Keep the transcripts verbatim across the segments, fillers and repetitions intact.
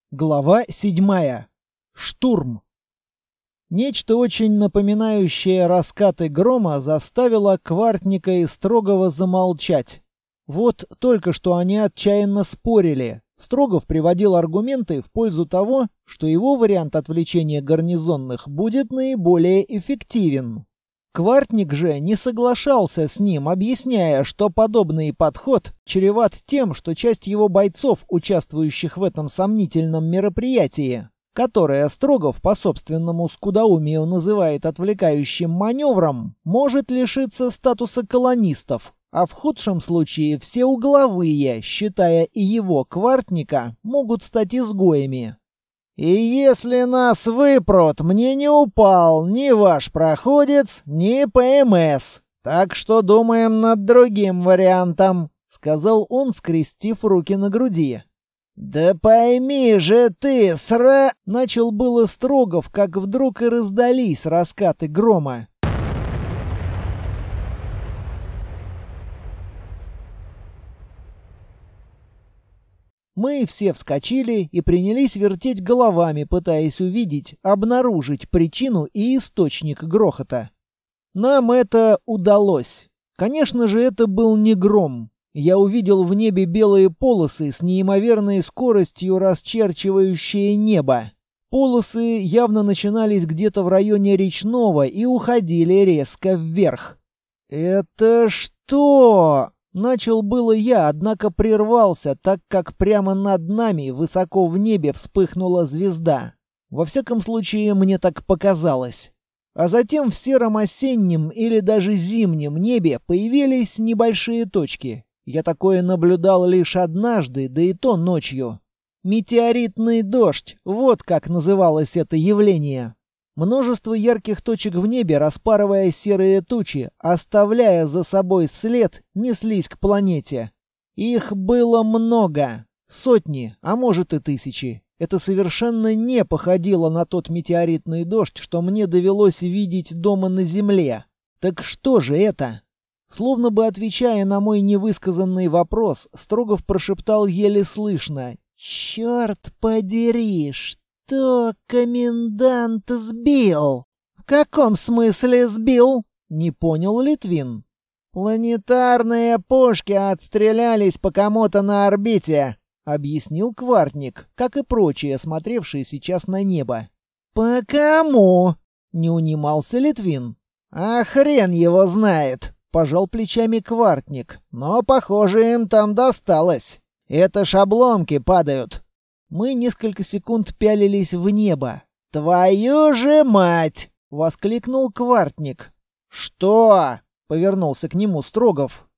Глава седьмая. Штурм. Нечто очень напоминающее раскаты грома заставило Квартника и Строгова замолчать. Вот только что они отчаянно спорили. Строгов приводил аргументы в пользу того, что его вариант отвлечения гарнизонных будет наиболее эффективен. Квартник же не соглашался с ним, объясняя, что подобный подход чреват тем, что часть его бойцов, участвующих в этом сомнительном мероприятии, которое Строгов по собственному скудоумию называет отвлекающим маневром, может лишиться статуса колонистов, а в худшем случае все угловые, считая и его, Квартника, могут стать изгоями. «И если нас выпрут, мне не упал ни ваш проходец, ни ПМС. Так что думаем над другим вариантом», — сказал он, скрестив руки на груди. «Да пойми же ты, сра...» — начал было Строгов, как вдруг и раздались раскаты грома. Мы все вскочили и принялись вертеть головами, пытаясь увидеть, обнаружить причину и источник грохота. Нам это удалось. Конечно же, это был не гром. Я увидел в небе белые полосы с неимоверной скоростью, расчерчивающие небо. Полосы явно начинались где-то в районе Речного и уходили резко вверх. «Это что?» Начал было я, однако прервался, так как прямо над нами, высоко в небе, вспыхнула звезда. Во всяком случае, мне так показалось. А затем в сером осеннем или даже зимнем небе появились небольшие точки. Я такое наблюдал лишь однажды, да и то ночью. Метеоритный дождь, вот как называлось это явление. Множество ярких точек в небе, распарывая серые тучи, оставляя за собой след, неслись к планете. Их было много. Сотни, а может и тысячи. Это совершенно не походило на тот метеоритный дождь, что мне довелось видеть дома на Земле. Так что же это? Словно бы отвечая на мой невысказанный вопрос, Строгов прошептал еле слышно: «Черт подери, что?» «Что комендант сбил?» «В каком смысле сбил?» — не понял Литвин. «Планетарные пушки отстрелялись по кому-то на орбите», — объяснил Квартник, как и прочие, смотревшие сейчас на небо. «По кому?» — не унимался Литвин. «А хрен его знает», — пожал плечами Квартник. «Но, похоже, им там досталось. Это ж обломки падают». Мы несколько секунд пялились в небо. «Твою же мать!» — воскликнул Квартник. «Что?» — повернулся к нему Строгов.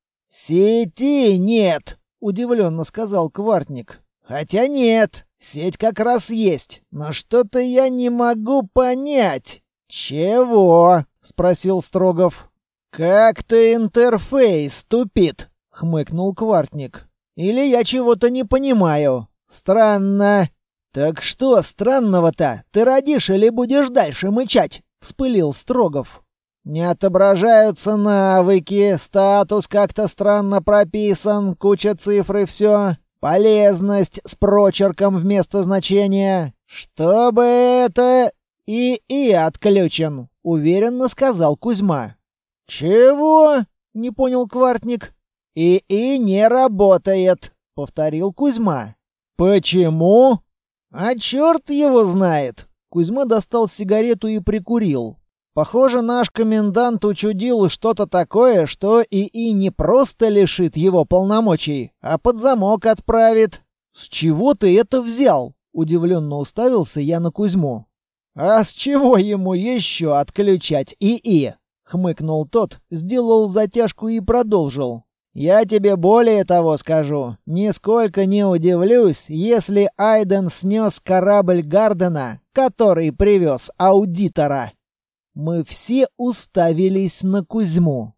«Сети нет!» — удивленно сказал Квартник. «Хотя нет, сеть как раз есть, но что-то я не могу понять». «Чего?» — спросил Строгов. «Как-то интерфейс тупит», — хмыкнул Квартник. «Или я чего-то не понимаю». «Странно». «Так что странного-то? Ты родишь или будешь дальше мычать?» — вспылил Строгов. «Не отображаются навыки, статус как-то странно прописан, куча цифр и все. Полезность с прочерком вместо значения. Чтобы это... ИИ отключен», — уверенно сказал Кузьма. «Чего?» — не понял Квартник. «ИИ не работает», — повторил Кузьма. «Почему?» «А черт его знает!» Кузьма достал сигарету и прикурил. «Похоже, наш комендант учудил что-то такое, что ИИ не просто лишит его полномочий, а под замок отправит». «С чего ты это взял?» — удивленно уставился я на Кузьму. «А с чего ему еще отключать ИИ?» — хмыкнул тот, сделал затяжку и продолжил. «Я тебе более того скажу. Нисколько не удивлюсь, если Айден снес корабль Гардена, который привез аудитора». Мы все уставились на Кузьму.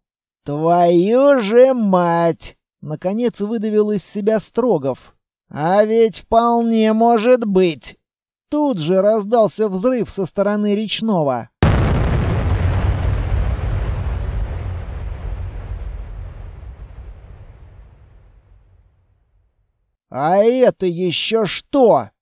«Твою же мать!» — наконец выдавил из себя Строгов. «А ведь вполне может быть!» Тут же раздался взрыв со стороны Речного. «А это еще что?» —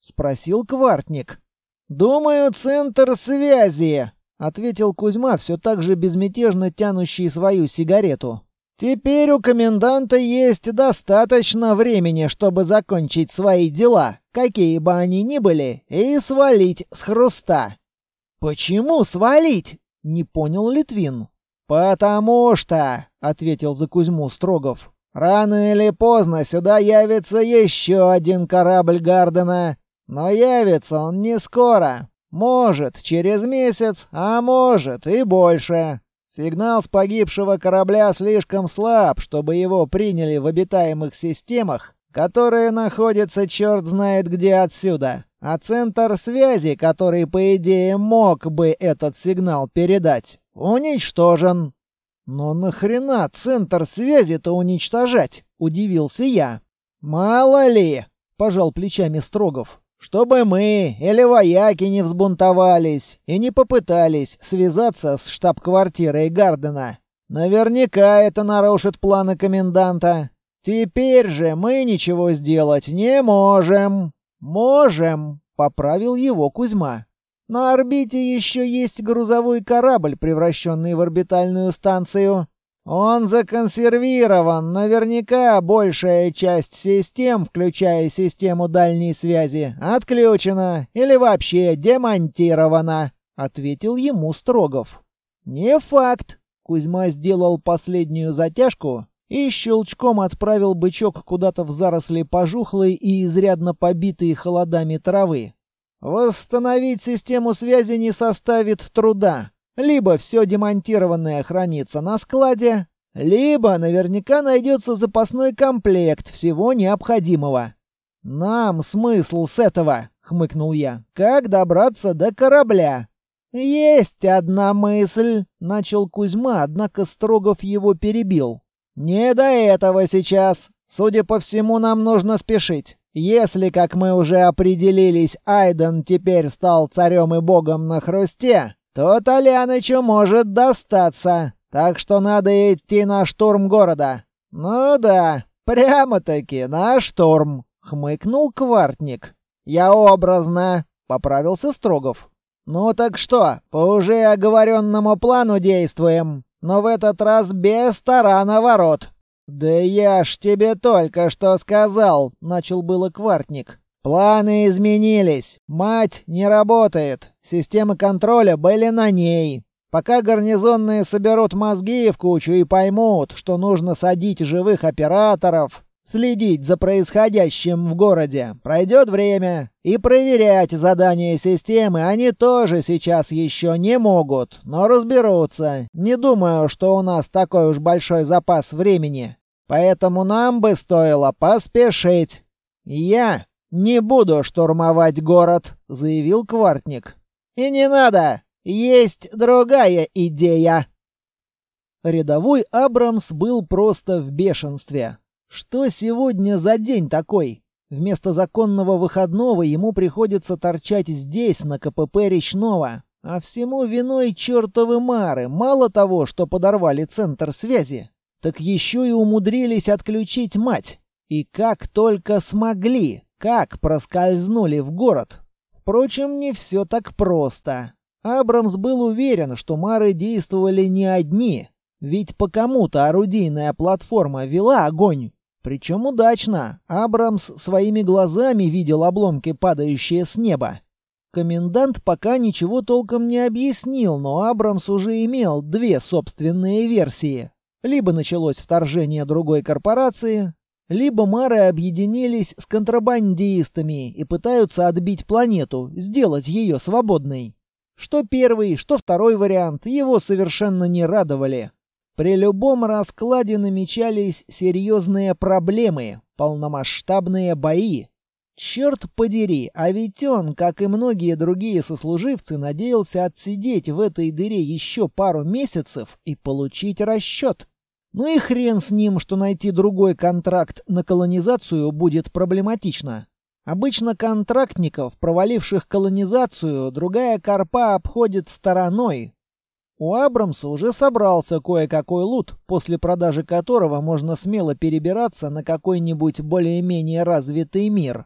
спросил Квартник. «Думаю, центр связи», — ответил Кузьма, все так же безмятежно тянущий свою сигарету. «Теперь у коменданта есть достаточно времени, чтобы закончить свои дела, какие бы они ни были, и свалить с хруста». «Почему свалить?» — не понял Литвин. «Потому что», — ответил за Кузьму Строгов, — «рано или поздно сюда явится еще один корабль Гардена. Но явится он не скоро. Может, через месяц, а может и больше. Сигнал с погибшего корабля слишком слаб, чтобы его приняли в обитаемых системах, которые находятся черт знает где отсюда. А центр связи, который, по идее, мог бы этот сигнал передать, уничтожен». «Но нахрена центр связи-то уничтожать?» — удивился я. «Мало ли», — пожал плечами Строгов. «Чтобы мы или вояки не взбунтовались и не попытались связаться с штаб-квартирой Гардена. Наверняка это нарушит планы коменданта. Теперь же мы ничего сделать не можем». «Можем», — поправил его Кузьма. «На орбите еще есть грузовой корабль, превращенный в орбитальную станцию. Он законсервирован, наверняка большая часть систем, включая систему дальней связи, отключена или вообще демонтирована», — ответил ему Строгов. «Не факт». Кузьма сделал последнюю затяжку и щелчком отправил бычок куда-то в заросли пожухлой и изрядно побитой холодами травы. «Восстановить систему связи не составит труда. Либо все демонтированное хранится на складе, либо наверняка найдется запасной комплект всего необходимого». «Нам смысл с этого», — хмыкнул я. «Как добраться до корабля?» «Есть одна мысль», — начал Кузьма, однако Строгов его перебил. «Не до этого сейчас. Судя по всему, нам нужно спешить. Если, как мы уже определились, Айден теперь стал царем и богом на хрусте, то Толянычу может достаться, так что надо идти на штурм города». «Ну да, прямо-таки на штурм», — хмыкнул Квартник. «Я образно», — поправился Строгов. «Ну так что, по уже оговоренному плану действуем, но в этот раз без тарана ворот». «Да я ж тебе только что сказал», — начал было Квартник. «Планы изменились. Мать не работает. Системы контроля были на ней. Пока гарнизонные соберут мозги в кучу и поймут, что нужно садить живых операторов, следить за происходящим в городе, пройдет время. И проверять задания системы они тоже сейчас еще не могут, но разберутся. Не думаю, что у нас такой уж большой запас времени. Поэтому нам бы стоило поспешить. Я не буду штурмовать город», — заявил Квартник. «И не надо. Есть другая идея». Рядовой Абрамс был просто в бешенстве. Что сегодня за день такой? Вместо законного выходного ему приходится торчать здесь, на КПП Речного. А всему виной чертовы мары. Мало того, что подорвали центр связи, так еще и умудрились отключить мать. И как только смогли, как проскользнули в город. Впрочем, не все так просто. Абрамс был уверен, что мары действовали не одни, ведь по кому-то орудийная платформа вела огонь. Причем удачно. Абрамс своими глазами видел обломки, падающие с неба. Комендант пока ничего толком не объяснил, но Абрамс уже имел две собственные версии. Либо началось вторжение другой корпорации, либо мары объединились с контрабандистами и пытаются отбить планету, сделать ее свободной. Что первый, что второй вариант его совершенно не радовали. При любом раскладе намечались серьезные проблемы, полномасштабные бои. Черт подери, а ведь он, как и многие другие сослуживцы, надеялся отсидеть в этой дыре еще пару месяцев и получить расчет. Ну и хрен с ним, что найти другой контракт на колонизацию будет проблематично. Обычно контрактников, проваливших колонизацию, другая корпа обходит стороной. У Абрамса уже собрался кое-какой лут, после продажи которого можно смело перебираться на какой-нибудь более-менее развитый мир.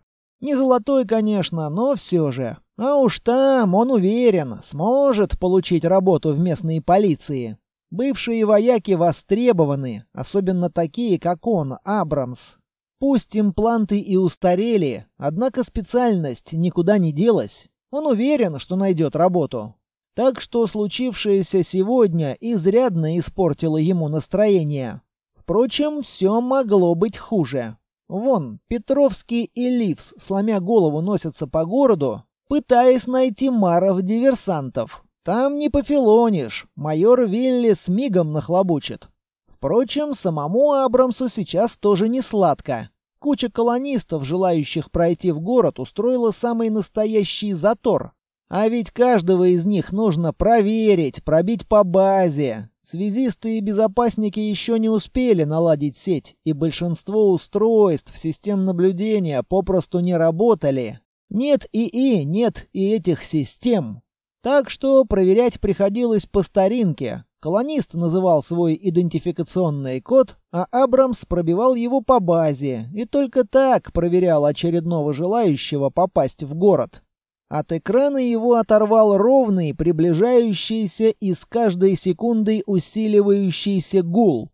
Не золотой, конечно, но все же. А уж там, он уверен, сможет получить работу в местной полиции. Бывшие вояки востребованы, особенно такие, как он, Абрамс. Пусть импланты и устарели, однако специальность никуда не делась. Он уверен, что найдет работу. Так что случившееся сегодня изрядно испортило ему настроение. Впрочем, все могло быть хуже. Вон, Петровский и Ливс, сломя голову, носятся по городу, пытаясь найти маров-диверсантов. Там не пофилонишь, майор Вилли с мигом нахлобучит. Впрочем, самому Абрамсу сейчас тоже не сладко. Куча колонистов, желающих пройти в город, устроила самый настоящий затор. А ведь каждого из них нужно проверить, пробить по базе. Связисты и безопасники еще не успели наладить сеть, и большинство устройств систем наблюдения попросту не работали. Нет ИИ, нет и этих систем. Так что проверять приходилось по старинке. Колонист называл свой идентификационный код, а Абрамс пробивал его по базе, и только так проверял очередного желающего попасть в город. От экрана его оторвал ровный, приближающийся и с каждой секундой усиливающийся гул.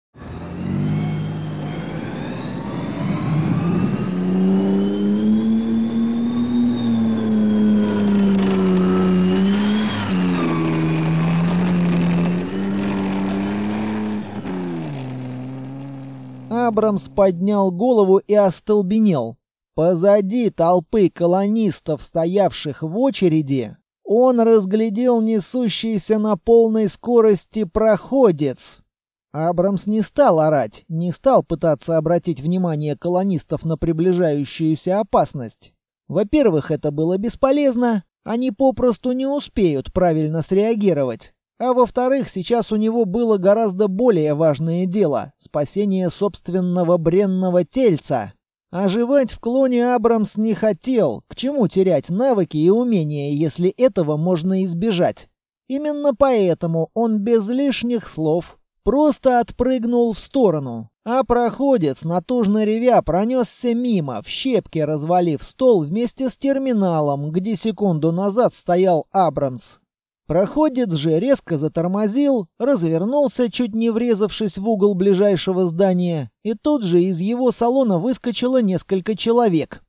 Абрамс поднял голову и остолбенел. Позади толпы колонистов, стоявших в очереди, он разглядел несущийся на полной скорости проходец. Абрамс не стал орать, не стал пытаться обратить внимание колонистов на приближающуюся опасность. Во-первых, это было бесполезно, они попросту не успеют правильно среагировать. А во-вторых, сейчас у него было гораздо более важное дело — спасение собственного бренного тельца. Оживать в клоне Абрамс не хотел, к чему терять навыки и умения, если этого можно избежать. Именно поэтому он без лишних слов просто отпрыгнул в сторону, а проходец, натужно ревя, пронесся мимо, в щепки развалив стол вместе с терминалом, где секунду назад стоял Абрамс. Проходец же резко затормозил, развернулся, чуть не врезавшись в угол ближайшего здания, и тут же из его салона выскочило несколько человек.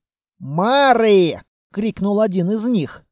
«Мары!» — крикнул один из них.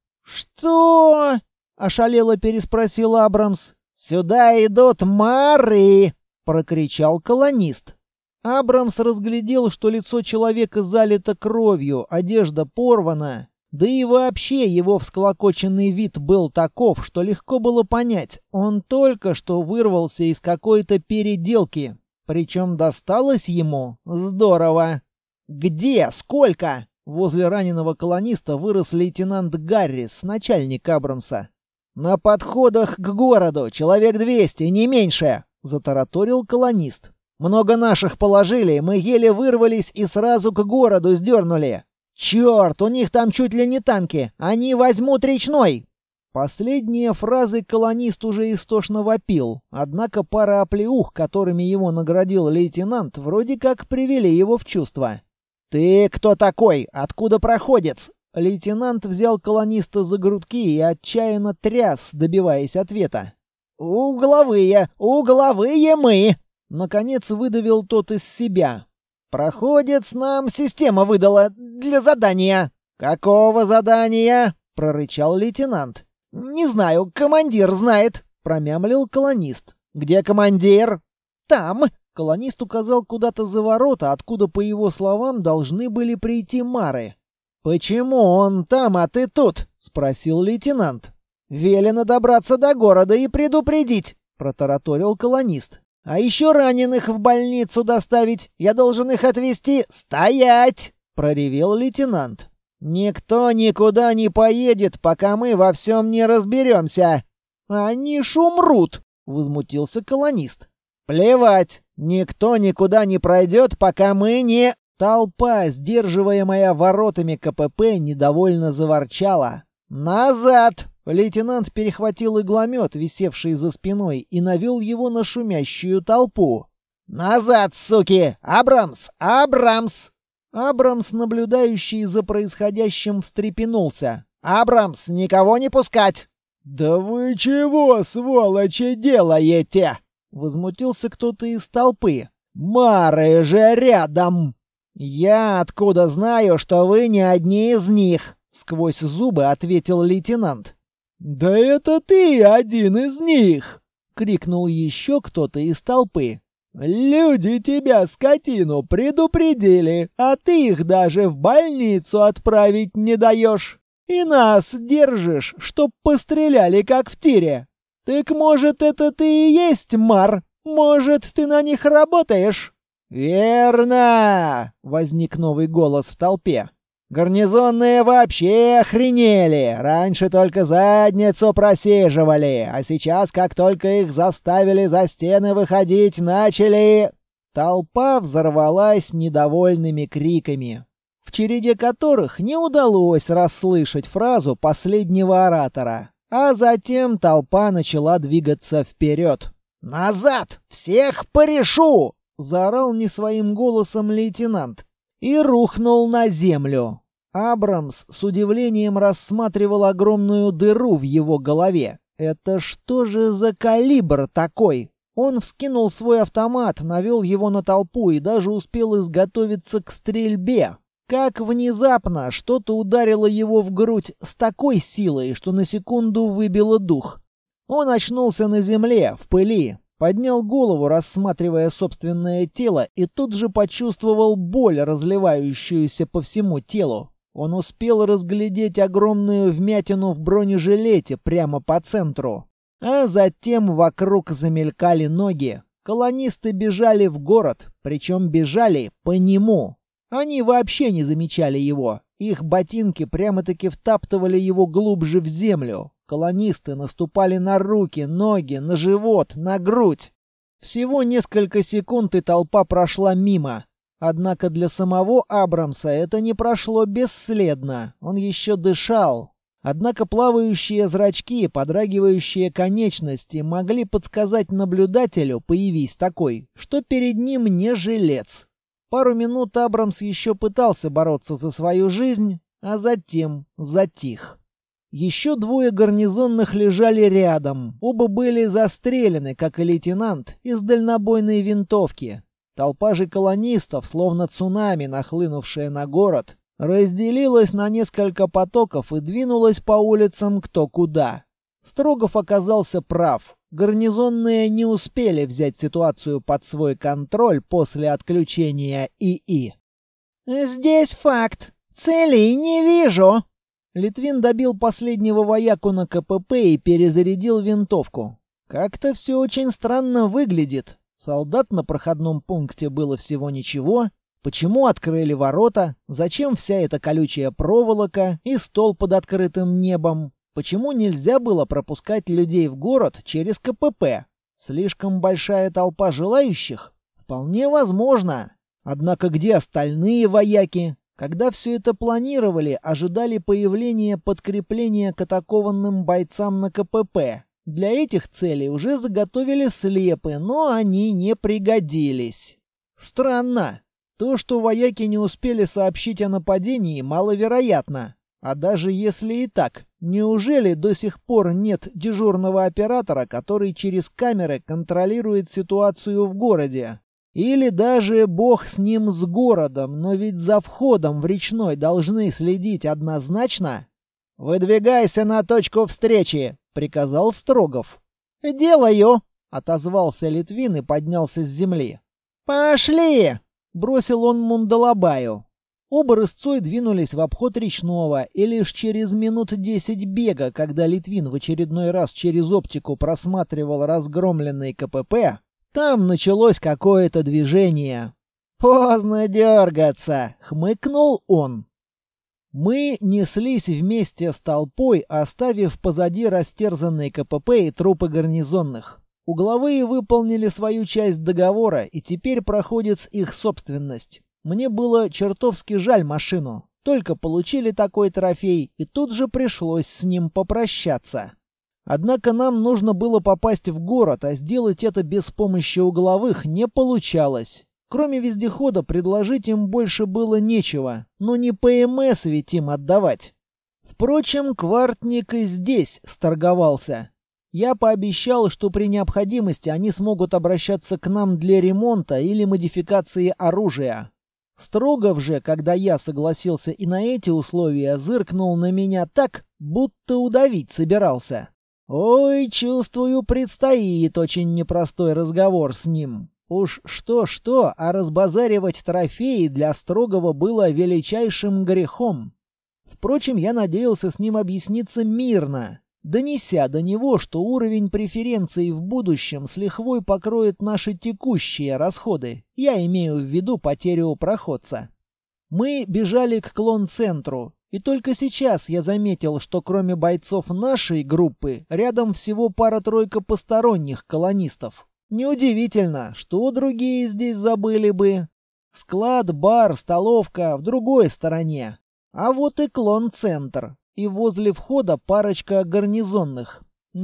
«Что?» — ошалело переспросил Абрамс. «Сюда идут мары!» — прокричал колонист. Абрамс разглядел, что лицо человека залито кровью, одежда порвана. Да и вообще его всклокоченный вид был таков, что легко было понять, он только что вырвался из какой-то переделки. Причем досталось ему здорово. «Где? Сколько?» Возле раненого колониста вырос лейтенант Гаррис, начальник Абрамса. «На подходах к городу, человек двести, не меньше», — затараторил колонист. «Много наших положили, мы еле вырвались и сразу к городу сдернули. «Черт, у них там чуть ли не танки! Они возьмут речной!» Последние фразы колонист уже истошно вопил, однако пара оплеух, которыми его наградил лейтенант, вроде как привели его в чувство. «Ты кто такой? Откуда проходец?» Лейтенант взял колониста за грудки и отчаянно тряс, добиваясь ответа. «Угловые! Угловые мы!» Наконец выдавил тот из себя. «Проходец нам система выдала для задания». «Какого задания?» — прорычал лейтенант. «Не знаю, командир знает», — промямлил колонист. «Где командир?» «Там», — колонист указал куда-то за ворота, откуда, по его словам, должны были прийти мары. «Почему он там, а ты тут?» — спросил лейтенант. «Велено добраться до города и предупредить», — протараторил колонист. «А еще раненых в больницу доставить. Я должен их отвезти. Стоять!» — проревел лейтенант. «Никто никуда не поедет, пока мы во всем не разберемся». «Они ж умрут!» — возмутился колонист. «Плевать! Никто никуда не пройдет, пока мы не...» Толпа, сдерживаемая воротами КПП, недовольно заворчала. «Назад!» Лейтенант перехватил игломет, висевший за спиной, и навел его на шумящую толпу. «Назад, суки! Абрамс! Абрамс!» Абрамс, наблюдающий за происходящим, встрепенулся. «Абрамс, никого не пускать!» «Да вы чего, сволочи, делаете?» — возмутился кто-то из толпы. «Мары же рядом!» «Я откуда знаю, что вы не одни из них?» — сквозь зубы ответил лейтенант. «Да это ты один из них!» — крикнул еще кто-то из толпы. «Люди тебя, скотину, предупредили, а ты их даже в больницу отправить не даешь. И нас держишь, чтоб постреляли, как в тире. Так может, это ты и есть Мар? Может, ты на них работаешь?» «Верно!» — возник новый голос в толпе. «Гарнизонные вообще охренели! Раньше только задницу просиживали, а сейчас, как только их заставили за стены выходить, начали...» Толпа взорвалась недовольными криками, в череде которых не удалось расслышать фразу последнего оратора. А затем толпа начала двигаться вперед. «Назад! Всех порешу!» — заорал не своим голосом лейтенант. И рухнул на землю. Абрамс с удивлением рассматривал огромную дыру в его голове. Это что же за калибр такой? Он вскинул свой автомат, навел его на толпу и даже успел изготовиться к стрельбе. Как внезапно что-то ударило его в грудь с такой силой, что на секунду выбило дух. Он очнулся на земле, в пыли. Поднял голову, рассматривая собственное тело, и тут же почувствовал боль, разливающуюся по всему телу. Он успел разглядеть огромную вмятину в бронежилете прямо по центру. А затем вокруг замелькали ноги. Колонисты бежали в город, причем бежали по нему. Они вообще не замечали его. Их ботинки прямо-таки втаптывали его глубже в землю. Колонисты наступали на руки, ноги, на живот, на грудь. Всего несколько секунд, и толпа прошла мимо. Однако для самого Абрамса это не прошло бесследно. Он еще дышал. Однако плавающие зрачки, подрагивающие конечности могли подсказать наблюдателю, появись такой, что перед ним не жилец. Пару минут Абрамс еще пытался бороться за свою жизнь, а затем затих. Еще двое гарнизонных лежали рядом. Оба были застрелены, как и лейтенант, из дальнобойной винтовки. Толпа же колонистов, словно цунами, нахлынувшая на город, разделилась на несколько потоков и двинулась по улицам кто куда. Строгов оказался прав. Гарнизонные не успели взять ситуацию под свой контроль после отключения ИИ. «Здесь факт. Целей не вижу». Литвин добил последнего вояку на КПП и перезарядил винтовку. Как-то все очень странно выглядит. Солдат на проходном пункте было всего ничего. Почему открыли ворота? Зачем вся эта колючая проволока и стол под открытым небом? Почему нельзя было пропускать людей в город через КПП? Слишком большая толпа желающих? Вполне возможно. Однако где остальные вояки? Когда все это планировали, ожидали появления подкрепления к атакованным бойцам на КПП. Для этих целей уже заготовили слепы, но они не пригодились. Странно. То, что вояки не успели сообщить о нападении, маловероятно. А даже если и так, неужели до сих пор нет дежурного оператора, который через камеры контролирует ситуацию в городе? Или даже бог с ним с городом, но ведь за входом в речной должны следить однозначно? «Выдвигайся на точку встречи!» — приказал Строгов. «Делаю!» — отозвался Литвин и поднялся с земли. «Пошли!» — бросил он Мундалабаю. Оба рысцой двинулись в обход речного, и лишь через минут десять бега, когда Литвин в очередной раз через оптику просматривал разгромленный КПП, там началось какое-то движение. «Поздно дергаться!» — хмыкнул он. Мы неслись вместе с толпой, оставив позади растерзанные КПП и трупы гарнизонных. Угловые выполнили свою часть договора, и теперь проходит их собственность. Мне было чертовски жаль машину. Только получили такой трофей, и тут же пришлось с ним попрощаться. Однако нам нужно было попасть в город, а сделать это без помощи угловых не получалось. Кроме вездехода предложить им больше было нечего, но не ПМС ведь им отдавать. Впрочем, Квартник и здесь сторговался. Я пообещал, что при необходимости они смогут обращаться к нам для ремонта или модификации оружия. Строгов же, когда я согласился и на эти условия, зыркнул на меня так, будто удавить собирался. Ой, чувствую, предстоит очень непростой разговор с ним. Уж что-что, а разбазаривать трофеи для Строгова было величайшим грехом. Впрочем, я надеялся с ним объясниться мирно, донеся до него, что уровень преференций в будущем с лихвой покроет наши текущие расходы. Я имею в виду потерю проходца. Мы бежали к клон-центру, и только сейчас я заметил, что кроме бойцов нашей группы, рядом всего пара-тройка посторонних колонистов. Неудивительно, что другие здесь забыли бы. Склад, бар, столовка в другой стороне. А вот и клон-центр. И возле входа парочка гарнизонных.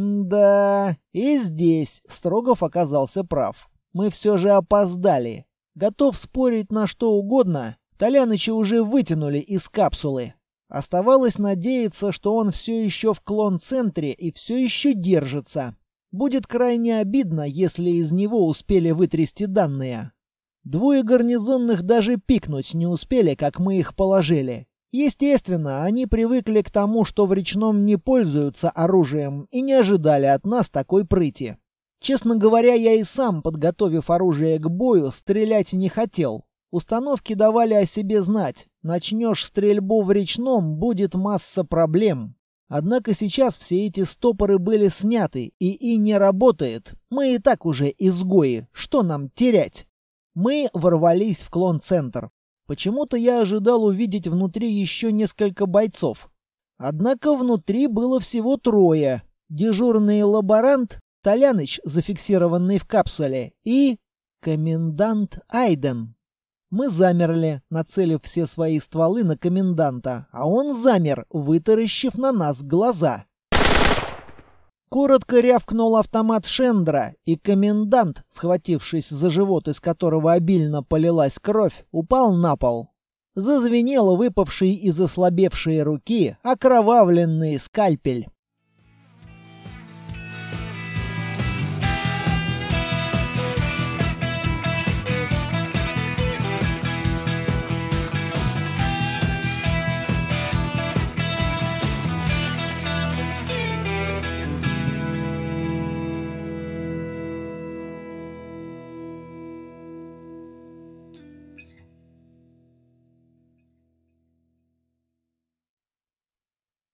Да, и здесь Строгов оказался прав. Мы все же опоздали. Готов спорить на что угодно, Толяныча уже вытянули из капсулы. Оставалось надеяться, что он все еще в клон-центре и все еще держится. Будет крайне обидно, если из него успели вытрясти данные. Двое гарнизонных даже пикнуть не успели, как мы их положили. Естественно, они привыкли к тому, что в речном не пользуются оружием, и не ожидали от нас такой прыти. Честно говоря, я и сам, подготовив оружие к бою, стрелять не хотел. Установки давали о себе знать. Начнешь стрельбу в речном, будет масса проблем. Однако сейчас все эти стопоры были сняты, и И не работает. Мы и так уже изгои, что нам терять? Мы ворвались в клон-центр. Почему-то я ожидал увидеть внутри еще несколько бойцов. Однако внутри было всего трое. Дежурный лаборант, Толяныч, зафиксированный в капсуле, и комендант Айден. Мы замерли, нацелив все свои стволы на коменданта, а он замер, вытаращив на нас глаза. Коротко рявкнул автомат Шендра, и комендант, схватившись за живот, из которого обильно полилась кровь, упал на пол. Зазвенел выпавший из ослабевшей руки окровавленный скальпель.